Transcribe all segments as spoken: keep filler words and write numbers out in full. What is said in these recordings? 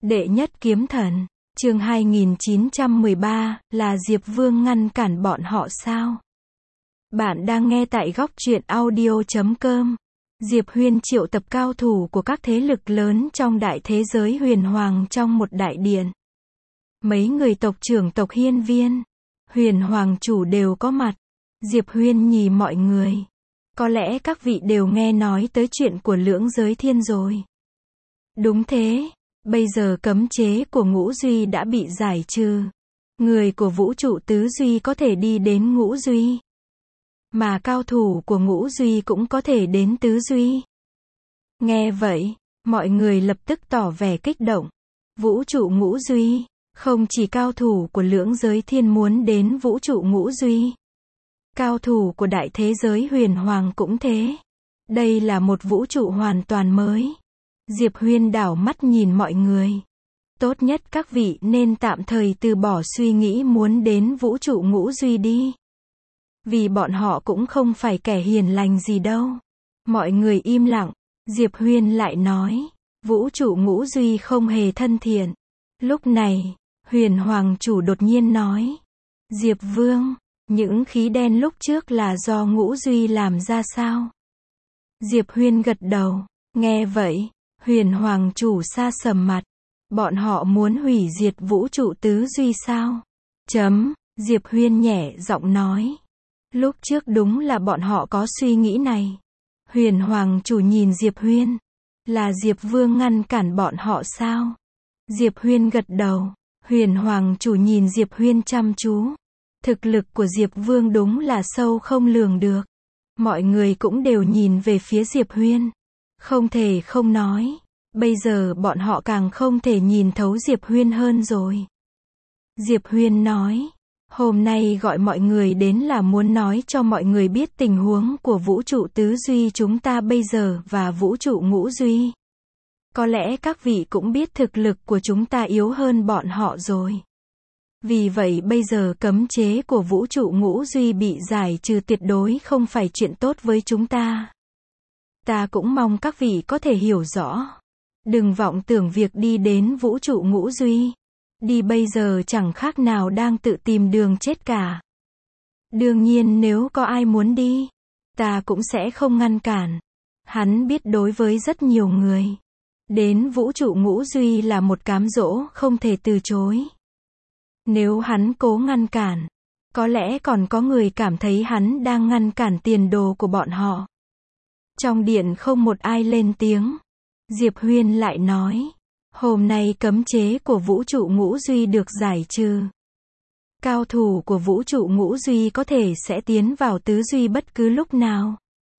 Đệ nhất kiếm thần, chương hai nghìn chín trăm mười ba, là Diệp Vương ngăn cản bọn họ sao? Bạn đang nghe tại góc truyện audio chấm com. Diệp Huyên triệu tập cao thủ của các thế lực lớn trong đại thế giới huyền hoàng trong một đại điện. Mấy người tộc trưởng tộc Hiên Viên, huyền hoàng chủ đều có mặt. Diệp Huyên nhì mọi người. Có lẽ các vị đều nghe nói tới chuyện của lưỡng giới thiên rồi. Đúng thế, bây giờ cấm chế của ngũ duy đã bị giải trừ. Người của vũ trụ tứ duy có thể đi đến ngũ duy. Mà cao thủ của ngũ duy cũng có thể đến tứ duy. Nghe vậy, mọi người lập tức tỏ vẻ kích động. Vũ trụ ngũ duy, không chỉ cao thủ của lưỡng giới thiên muốn đến vũ trụ ngũ duy. Cao thủ của đại thế giới huyền hoàng cũng thế. Đây là một vũ trụ hoàn toàn mới. Diệp Huyên đảo mắt nhìn mọi người. Tốt nhất các vị nên tạm thời từ bỏ suy nghĩ muốn đến vũ trụ ngũ duy đi. Vì bọn họ cũng không phải kẻ hiền lành gì đâu. Mọi người im lặng. Diệp Huyên lại nói, vũ trụ ngũ duy không hề thân thiện. Lúc này, huyền hoàng chủ đột nhiên nói, Diệp Vương, những khí đen lúc trước là do ngũ duy làm ra sao? Diệp Huyên gật đầu. Nghe vậy, huyền hoàng chủ sa sầm mặt. Bọn họ muốn hủy diệt vũ trụ tứ duy sao? Chấm, Diệp Huyên nhẹ giọng nói. Lúc trước đúng là bọn họ có suy nghĩ này. Huyền hoàng chủ nhìn Diệp Huyên. Là Diệp Vương ngăn cản bọn họ sao? Diệp Huyên gật đầu. Huyền hoàng chủ nhìn Diệp Huyên chăm chú. Thực lực của Diệp Vương đúng là sâu không lường được. Mọi người cũng đều nhìn về phía Diệp Huyên. Không thể không nói. Bây giờ bọn họ càng không thể nhìn thấu Diệp Huyên hơn rồi. Diệp Huyên nói, hôm nay gọi mọi người đến là muốn nói cho mọi người biết tình huống của vũ trụ tứ duy chúng ta bây giờ và vũ trụ ngũ duy. Có lẽ các vị cũng biết thực lực của chúng ta yếu hơn bọn họ rồi. Vì vậy bây giờ cấm chế của vũ trụ ngũ duy bị giải trừ tuyệt đối không phải chuyện tốt với chúng ta. Ta cũng mong các vị có thể hiểu rõ. Đừng vọng tưởng việc đi đến vũ trụ ngũ duy. Đi bây giờ chẳng khác nào đang tự tìm đường chết cả. Đương nhiên nếu có ai muốn đi, ta cũng sẽ không ngăn cản. Hắn biết đối với rất nhiều người, đến vũ trụ ngũ duy là một cám dỗ không thể từ chối. Nếu hắn cố ngăn cản, có lẽ còn có người cảm thấy hắn đang ngăn cản tiền đồ của bọn họ. Trong điện không một ai lên tiếng. Diệp Huyên lại nói, hôm nay cấm chế của vũ trụ ngũ duy được giải trừ. Cao thủ của vũ trụ ngũ duy có thể sẽ tiến vào tứ duy bất cứ lúc nào.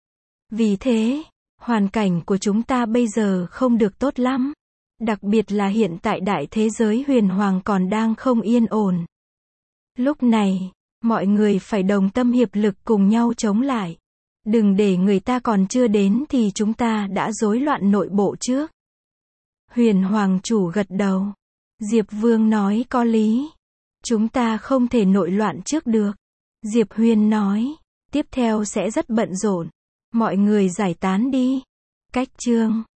Vì thế, hoàn cảnh của chúng ta bây giờ không được tốt lắm. Đặc biệt là hiện tại đại thế giới huyền hoàng còn đang không yên ổn. Lúc này, mọi người phải đồng tâm hiệp lực cùng nhau chống lại. Đừng để người ta còn chưa đến thì chúng ta đã rối loạn nội bộ trước. Huyền hoàng chủ gật đầu. Diệp Vương nói có lý. Chúng ta không thể nội loạn trước được. Diệp Huyên nói, tiếp theo sẽ rất bận rộn. Mọi người giải tán đi. Cách chương